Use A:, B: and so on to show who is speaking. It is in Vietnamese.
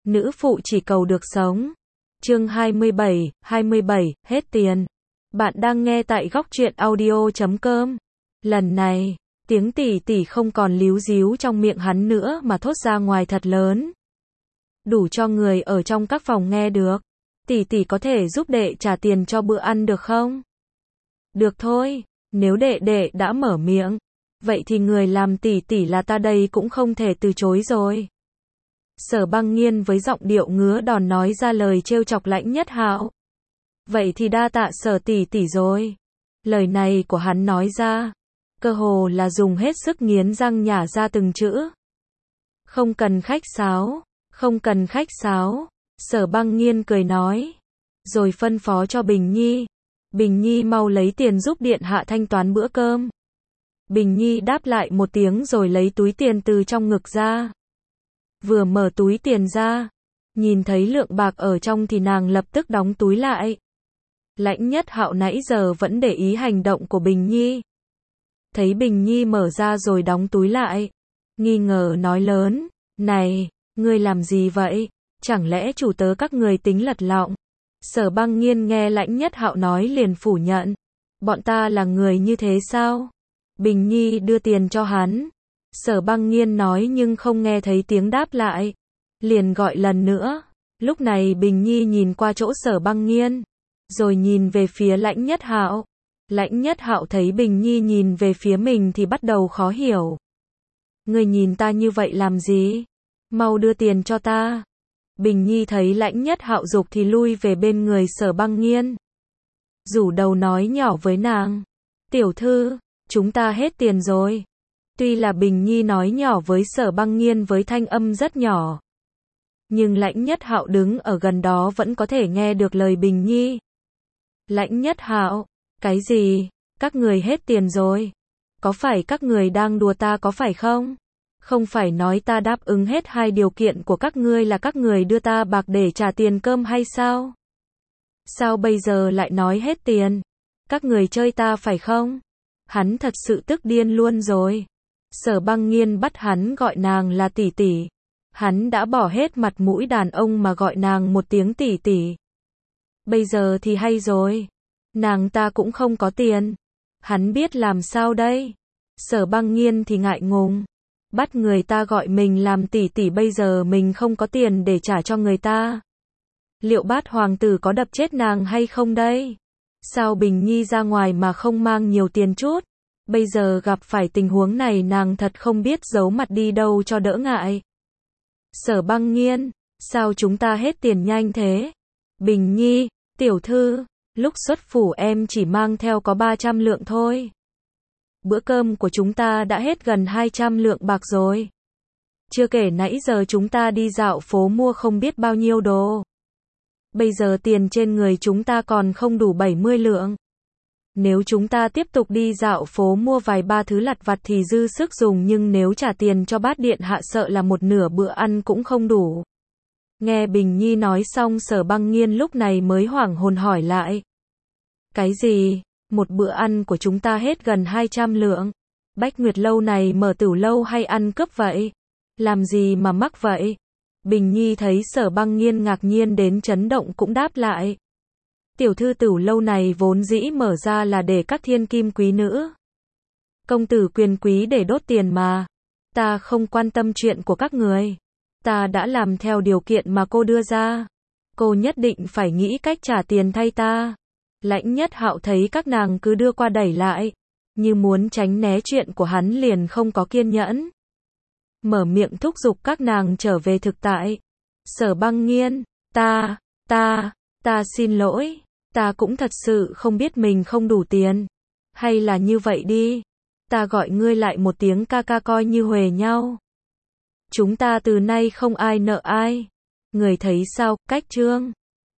A: nữ phụ chỉ cầu được sống. Chương 27, hết tiền. Bạn đang nghe tại góc truyện audio.com. Lần này, tiếng tỷ tỷ không còn líu díu trong miệng hắn nữa mà thốt ra ngoài thật lớn. Đủ cho người ở trong các phòng nghe được. Tỷ tỷ có thể giúp đệ trả tiền cho bữa ăn được không? Được thôi, nếu đệ đệ đã mở miệng, vậy thì người làm tỷ tỷ là ta đây cũng không thể từ chối rồi. Sở Băng Nghiên với giọng điệu ngứa đòn nói ra lời trêu chọc Lãnh Nhất Hạo. Vậy thì đa tạ Sở tỷ tỷ rồi. Lời này của hắn nói ra, cơ hồ là dùng hết sức nghiến răng nhả ra từng chữ. Không cần khách sáo, không cần khách sáo. Sở Băng Nghiên cười nói, rồi phân phó cho Bình Nhi. Bình Nhi mau lấy tiền giúp điện hạ thanh toán bữa cơm. Bình Nhi đáp lại một tiếng rồi lấy túi tiền từ trong ngực ra. Vừa mở túi tiền ra, nhìn thấy lượng bạc ở trong thì nàng lập tức đóng túi lại. Lãnh Nhất Hạo nãy giờ vẫn để ý hành động của Bình Nhi. Thấy Bình Nhi mở ra rồi đóng túi lại, nghi ngờ nói lớn, này, ngươi làm gì vậy? Chẳng lẽ chủ tớ các người tính lật lọng? Sở Băng Nghiên nghe Lãnh Nhất Hạo nói liền phủ nhận. Bọn ta là người như thế sao? Bình Nhi đưa tiền cho hắn. Sở Băng Nghiên nói nhưng không nghe thấy tiếng đáp lại. Liền gọi lần nữa. Lúc này Bình Nhi nhìn qua chỗ Sở Băng Nghiên, rồi nhìn về phía Lãnh Nhất Hạo. Lãnh Nhất Hạo thấy Bình Nhi nhìn về phía mình thì bắt đầu khó hiểu. Người nhìn ta như vậy làm gì? Mau đưa tiền cho ta. Bình Nhi thấy Lãnh Nhất Hạo giục thì lui về bên người Sở Băng Nghiên. Rủ đầu nói nhỏ với nàng. Tiểu thư, chúng ta hết tiền rồi. Tuy là Bình Nhi nói nhỏ với Sở Băng Nghiên với thanh âm rất nhỏ, nhưng Lãnh Nhất Hạo đứng ở gần đó vẫn có thể nghe được lời Bình Nhi. Lãnh Nhất Hạo, cái gì? Các người hết tiền rồi? Có phải các người đang đùa ta có phải không? Không phải nói ta đáp ứng hết hai điều kiện của các ngươi là các người đưa ta bạc để trả tiền cơm hay sao? Sao bây giờ lại nói hết tiền? Các người chơi ta phải không? Hắn thật sự tức điên luôn rồi. Sở Băng Nghiên bắt hắn gọi nàng là tỷ tỷ. Hắn đã bỏ hết mặt mũi đàn ông mà gọi nàng một tiếng tỷ tỷ. Bây giờ thì hay rồi. Nàng ta cũng không có tiền. Hắn biết làm sao đây? Sở Băng Nghiên thì ngại ngùng. Bắt người ta gọi mình làm tỷ tỷ, bây giờ mình không có tiền để trả cho người ta. Liệu Bát hoàng tử có đập chết nàng hay không đây? Sao Bình Nhi ra ngoài mà không mang nhiều tiền chút? Bây giờ gặp phải tình huống này nàng thật không biết giấu mặt đi đâu cho đỡ ngại. Sở Băng Nghiên, sao chúng ta hết tiền nhanh thế? Bình Nhi, tiểu thư, lúc xuất phủ em chỉ mang theo có 300 lượng thôi. Bữa cơm của chúng ta đã hết gần 200 lượng bạc rồi. Chưa kể nãy giờ chúng ta đi dạo phố mua không biết bao nhiêu đồ. Bây giờ tiền trên người chúng ta còn không đủ 70 lượng. Nếu chúng ta tiếp tục đi dạo phố mua vài ba thứ lặt vặt thì dư sức dùng, nhưng nếu trả tiền cho Bát điện hạ sợ là một nửa bữa ăn cũng không đủ. Nghe Bình Nhi nói xong Sở Băng Nghiên lúc này mới hoảng hồn hỏi lại. Cái gì? Một bữa ăn của chúng ta hết gần 200 lượng. Bách Nguyệt lâu này mở tửu lâu hay ăn cướp vậy? Làm gì mà mắc vậy? Bình Nhi thấy Sở Băng Nghiên ngạc nhiên đến chấn động cũng đáp lại. Tiểu thư tửu lâu này vốn dĩ mở ra là để các thiên kim quý nữ, công tử quyền quý để đốt tiền mà. Ta không quan tâm chuyện của các người. Ta đã làm theo điều kiện mà cô đưa ra. Cô nhất định phải nghĩ cách trả tiền thay ta. Lãnh Nhất Hạo thấy các nàng cứ đưa qua đẩy lại, như muốn tránh né chuyện của hắn liền không có kiên nhẫn. Mở miệng thúc giục các nàng trở về thực tại. Sở Băng Nghiên, ta xin lỗi. Ta cũng thật sự không biết mình không đủ tiền. Hay là như vậy đi. Ta gọi ngươi lại một tiếng ca ca coi như huề nhau. Chúng ta từ nay không ai nợ ai. Người thấy sao, cách chương.